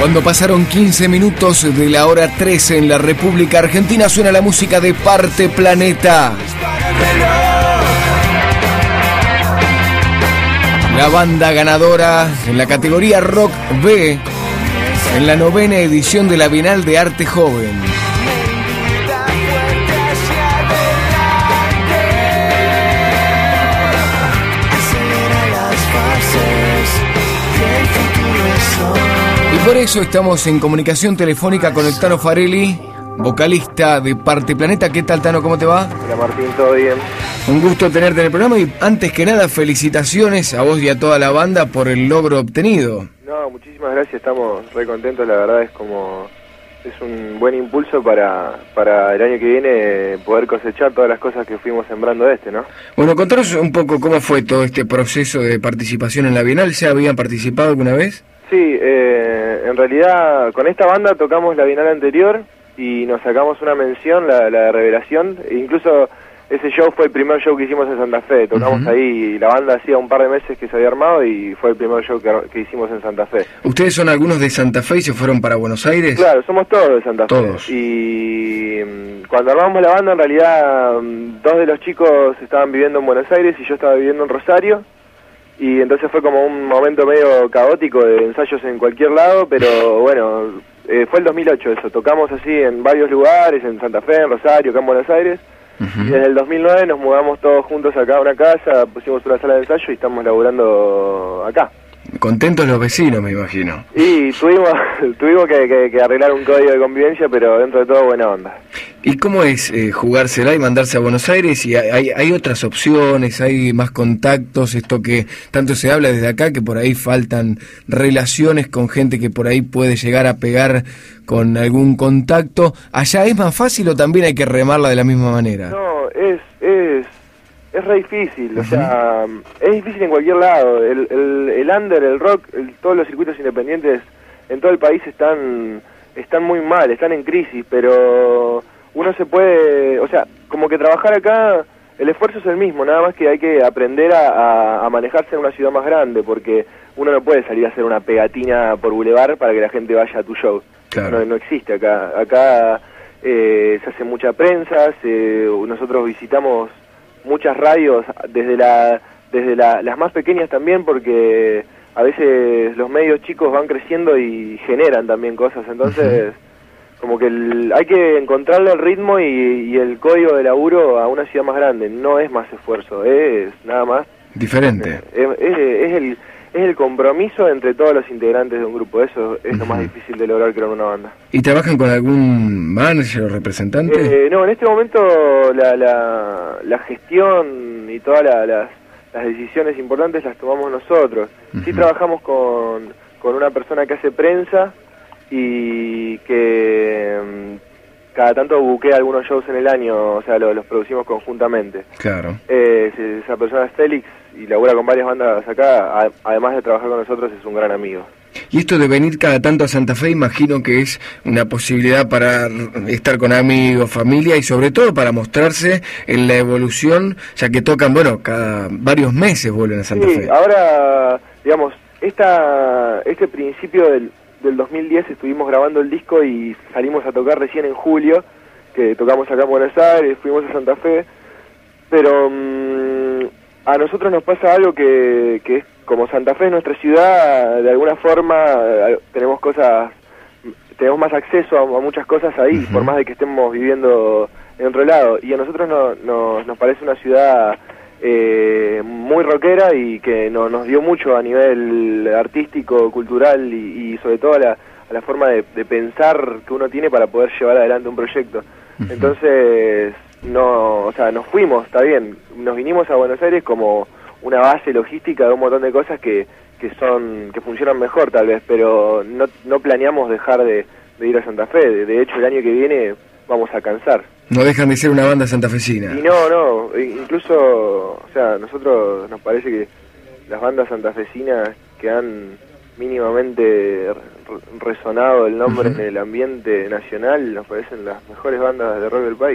Cuando pasaron 15 minutos de la hora 13 en la República Argentina, suena la música de Parte Planeta. La banda ganadora en la categoría Rock B en la 9ª edición de la Bienal de Arte Joven. Y por eso estamos en comunicación telefónica con el Tano Farelli, vocalista de Parte Planeta. ¿Qué tal, Tano? ¿Cómo te va? Hola, Martín, ¿todo bien? Un gusto tenerte en el programa y antes que nada felicitaciones a vos y a toda la banda por el logro obtenido. No, muchísimas gracias, estamos re contentos, la verdad es un buen impulso para el año que viene poder cosechar todas las cosas que fuimos sembrando ¿no? Bueno, contanos un poco cómo fue todo este proceso de participación en la Bienal. ¿Se habían participado alguna vez? Sí, en realidad con esta banda tocamos la Bienal anterior y nos sacamos una mención, la de Revelación, e incluso ese show fue el primer show que hicimos en Santa Fe, tocamos ahí y la banda hacía un par de meses que se había armado y fue el primer show que hicimos en Santa Fe. ¿Ustedes son algunos de Santa Fe y se fueron para Buenos Aires? Claro, somos todos de Santa Fe. Todos. Y cuando armamos la banda en realidad 2 de los chicos estaban viviendo en Buenos Aires y yo estaba viviendo en Rosario. Y entonces fue como un momento medio caótico de ensayos en cualquier lado, pero bueno, fue el 2008 eso, tocamos así en varios lugares, en Santa Fe, en Rosario, acá en Buenos Aires, y desde el 2009 nos mudamos todos juntos acá a una casa, pusimos una sala de ensayo y estamos laburando acá. Contentos los vecinos, me imagino. Y tuvimos que arreglar un código de convivencia, pero dentro de todo buena onda. ¿Y cómo es jugársela y mandarse a Buenos Aires? ¿Y hay otras opciones, hay más contactos? Esto que tanto se habla desde acá, que por ahí faltan relaciones con gente que por ahí puede llegar a pegar con algún contacto. ¿Allá es más fácil o también hay que remarla de la misma manera? No, es re difícil, o sea, es difícil en cualquier lado. El under, el rock, todos los circuitos independientes en todo el país están muy mal, están en crisis, pero uno se puede, o sea, como que trabajar acá, el esfuerzo es el mismo, nada más que hay que aprender a manejarse en una ciudad más grande, porque uno no puede salir a hacer una pegatina por Boulevard para que la gente vaya a tu show. Claro. No existe acá. Acá se hace mucha prensa, nosotros visitamos muchas radios, desde las más pequeñas también, porque a veces los medios chicos van creciendo y generan también cosas, entonces como que hay que encontrarle el ritmo y el código de laburo a una ciudad más grande, no es más esfuerzo, es nada más diferente. Es el compromiso entre todos los integrantes de un grupo, eso es lo más difícil de lograr, creo, en una banda. ¿Y trabajan con algún manager o representante? No, en este momento la gestión y todas las decisiones importantes las tomamos nosotros. Sí trabajamos con una persona que hace prensa y que cada tanto buquea algunos shows en el año, o sea, los producimos conjuntamente. Claro. Esa persona es Félix y labura con varias bandas acá, además de trabajar con nosotros es un gran amigo. Y esto de venir cada tanto a Santa Fe, imagino que es una posibilidad para estar con amigos, familia y sobre todo para mostrarse en la evolución, ya que tocan, bueno, cada varios meses vuelven a Santa Fe. Sí, ahora, digamos, este principio del 2010 estuvimos grabando el disco y salimos a tocar recién en julio, que tocamos acá en Buenos Aires, fuimos a Santa Fe, pero a nosotros nos pasa algo que es como Santa Fe es nuestra ciudad, de alguna forma tenemos más acceso a muchas cosas ahí, por más de que estemos viviendo en otro lado, y a nosotros nos parece una ciudad muy rockera y que nos dio mucho a nivel artístico, cultural y sobre todo a la forma de pensar que uno tiene para poder llevar adelante un proyecto. Entonces, nos fuimos, está bien, nos vinimos a Buenos Aires como una base logística de un montón de cosas que funcionan mejor tal vez, pero no planeamos dejar de ir a Santa Fe. De hecho, el año que viene vamos a cansar. No dejan de ser una banda santafesina. Y no, incluso, o sea, a nosotros nos parece que las bandas santafesinas que han mínimamente resonado el nombre en el ambiente nacional nos parecen las mejores bandas de rock del país.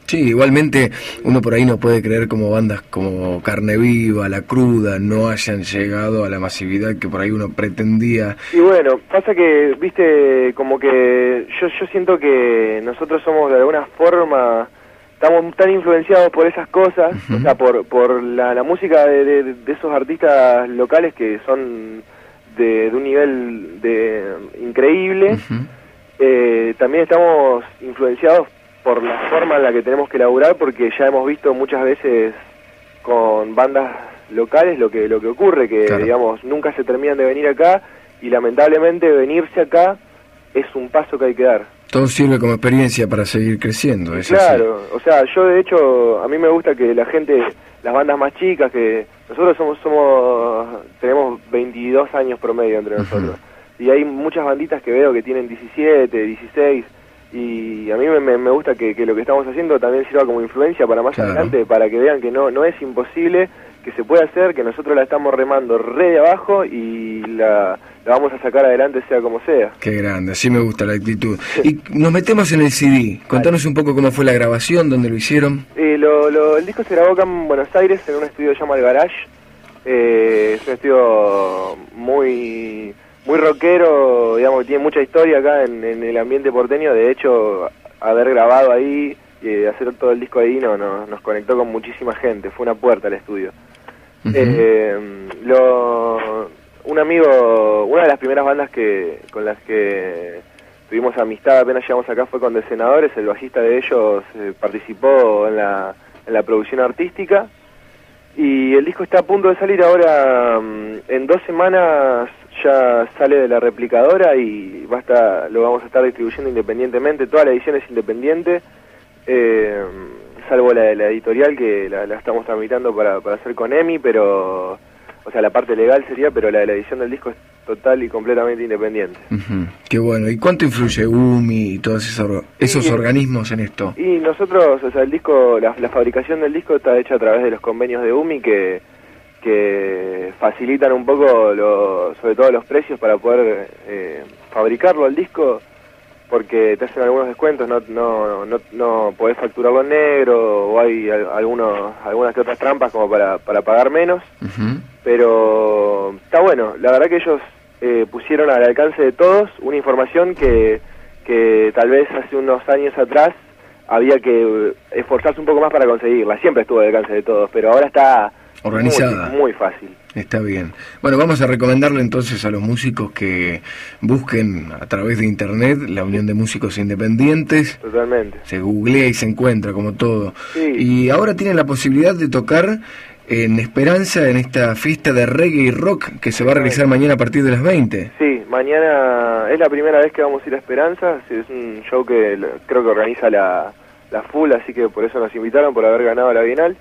Sí, igualmente uno por ahí no puede creer como bandas como Carne Viva, La Cruda, no hayan llegado a la masividad que por ahí uno pretendía. Y bueno, pasa que, viste, como que yo siento que nosotros somos de alguna forma, estamos tan influenciados por esas cosas, o sea, por la música de esos artistas locales que son de un nivel increíble. También estamos influenciados por la forma en la que tenemos que laburar, porque ya hemos visto muchas veces con bandas locales lo que ocurre, que claro, digamos, nunca se terminan de venir acá, y lamentablemente venirse acá es un paso que hay que dar. Todo sirve como experiencia para seguir creciendo, ¿es claro, así? O sea, yo de hecho, a mí me gusta que la gente, las bandas más chicas, que nosotros tenemos 22 años promedio entre nosotros, y hay muchas banditas que veo que tienen 17, 16, y a mí me gusta que lo que estamos haciendo también sirva como influencia para más adelante, para que vean que no es imposible, que se puede hacer, que nosotros la estamos remando re de abajo y la vamos a sacar adelante sea como sea. Qué grande, así me gusta la actitud. Y nos metemos en el CD, contanos un poco cómo fue la grabación, dónde lo hicieron. El disco se grabó acá en Buenos Aires, en un estudio que se llama El Garage. Es un estudio muy rockero, digamos, que tiene mucha historia acá en el ambiente porteño. De hecho, haber grabado ahí y hacer todo el disco ahí nos conectó con muchísima gente, fue una puerta al estudio. Un amigo, una de las primeras bandas con las que tuvimos amistad apenas llegamos acá fue con Desenadores. El bajista de ellos participó en la producción artística, y el disco está a punto de salir ahora. En 2 semanas ya sale de la replicadora y lo vamos a estar distribuyendo independientemente. Toda la edición es independiente, salvo la de la editorial, que la estamos tramitando para hacer con EMI, pero, o sea, la parte legal sería, pero la de la edición del disco es total y completamente independiente. Qué bueno. ¿Y cuánto influye UMI y todos esos organismos en esto? Y nosotros, o sea, el disco, la fabricación del disco está hecha a través de los convenios de UMI que facilitan un poco, sobre todo los precios para poder fabricarlo al disco, porque te hacen algunos descuentos, no podés facturarlo en negro, o hay algunas que otras trampas como para pagar menos. Pero está bueno, la verdad que ellos pusieron al alcance de todos una información que tal vez hace unos años atrás había que esforzarse un poco más para conseguirla. Siempre estuvo al alcance de todos, pero ahora está organizada, muy fácil. Está bien. Bueno, vamos a recomendarle entonces a los músicos que busquen a través de internet la Unión de Músicos Independientes. Totalmente. Se googlea y se encuentra como todo. Sí. Y ahora tienen la posibilidad de tocar en Esperanza, en esta fiesta de reggae y rock que se va a realizar mañana a partir de las 20. Sí, mañana es la primera vez que vamos a ir a Esperanza. Es un show que creo que organiza la Full, así que por eso nos invitaron, por haber ganado la Bienal.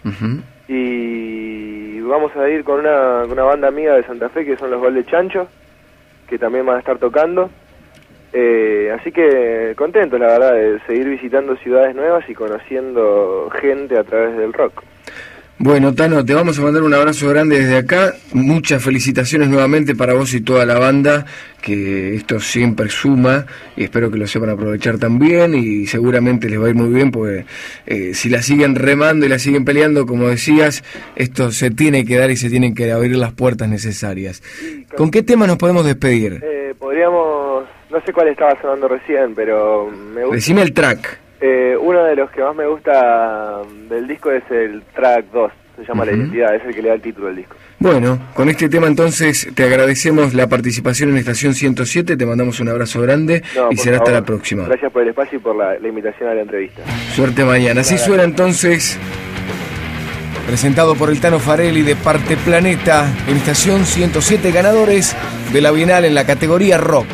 Y vamos a ir con una banda amiga de Santa Fe, que son los Gol de Chancho, que también van a estar tocando. Así que contentos, la verdad, de seguir visitando ciudades nuevas y conociendo gente a través del rock. Bueno, Tano, te vamos a mandar un abrazo grande desde acá. Muchas felicitaciones nuevamente para vos y toda la banda, que esto siempre suma, y espero que lo sepan aprovechar también, y seguramente les va a ir muy bien, porque si la siguen remando y la siguen peleando, como decías, esto se tiene que dar y se tienen que abrir las puertas necesarias. ¿Con qué tema nos podemos despedir? Podríamos, no sé cuál estaba sonando recién, pero me gusta. Decime el track. Uno de los que más me gusta del disco es el track 2, se llama La Identidad, es el que le da el título del disco. Bueno, con este tema entonces te agradecemos la participación en Estación 107, te mandamos un abrazo grande y será hasta la próxima. Gracias por el espacio y por la invitación a la entrevista. Suerte mañana. Así suena entonces, presentado por el Tano Farelli de Parte Planeta, en Estación 107, ganadores de la Bienal en la categoría rock.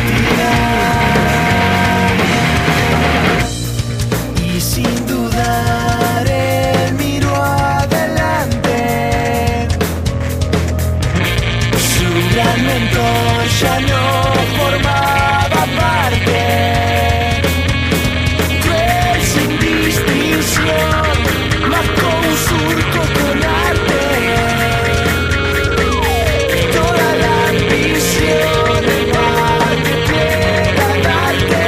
Sin duda gran mentor ya no formaba parte. Cruel sin distinción, marcó un surco con arte. Toda la ambición en parte quiera darte.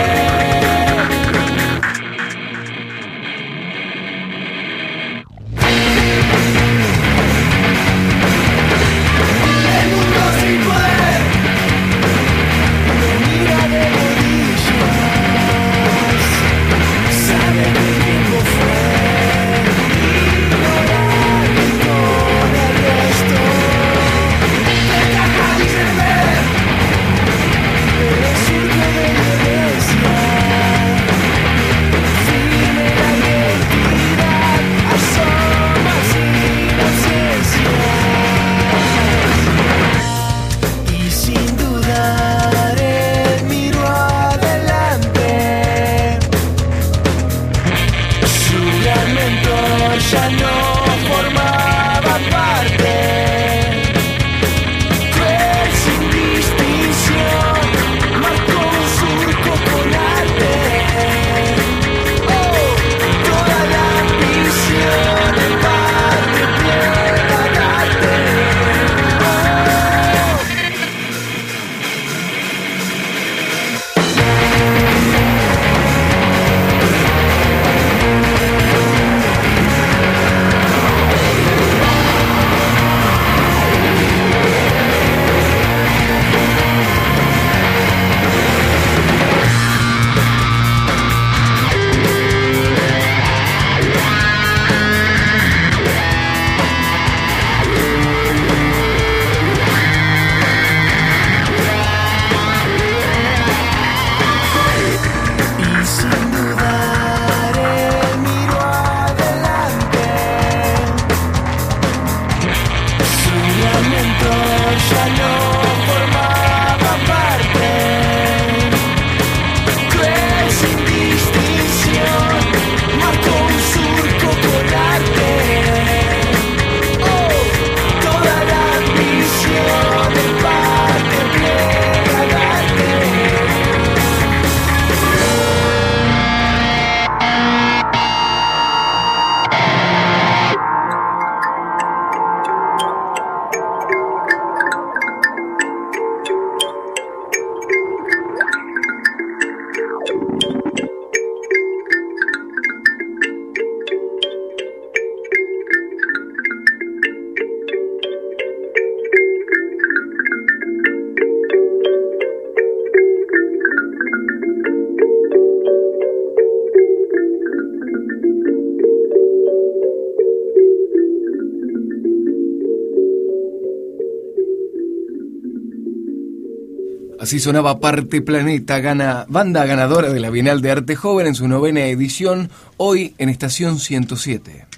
El mundo sin poder lo mira de rodillas, sabe que el tiempo fue ignorar y con el resto deja caer ver el surco de violencia, firme la identidad, asoma sin ausencia. Y sin dudar él miró adelante. Su gran mentor ya no formaba parte. Cruel sin distinción, marcó un surco con arte. Oh, toda la ambición en parte quiera darte. Oh. Y sin dudar él miró adelante. Su gran mentor ya no formaba parte. Cruel sin distinción, marcó un surco con arte. Oh, toda la ambición en parte quiera darte. Así sonaba Parte Planeta, banda ganadora de la Bienal de Arte Joven en su 9ª edición, hoy en Estación 107.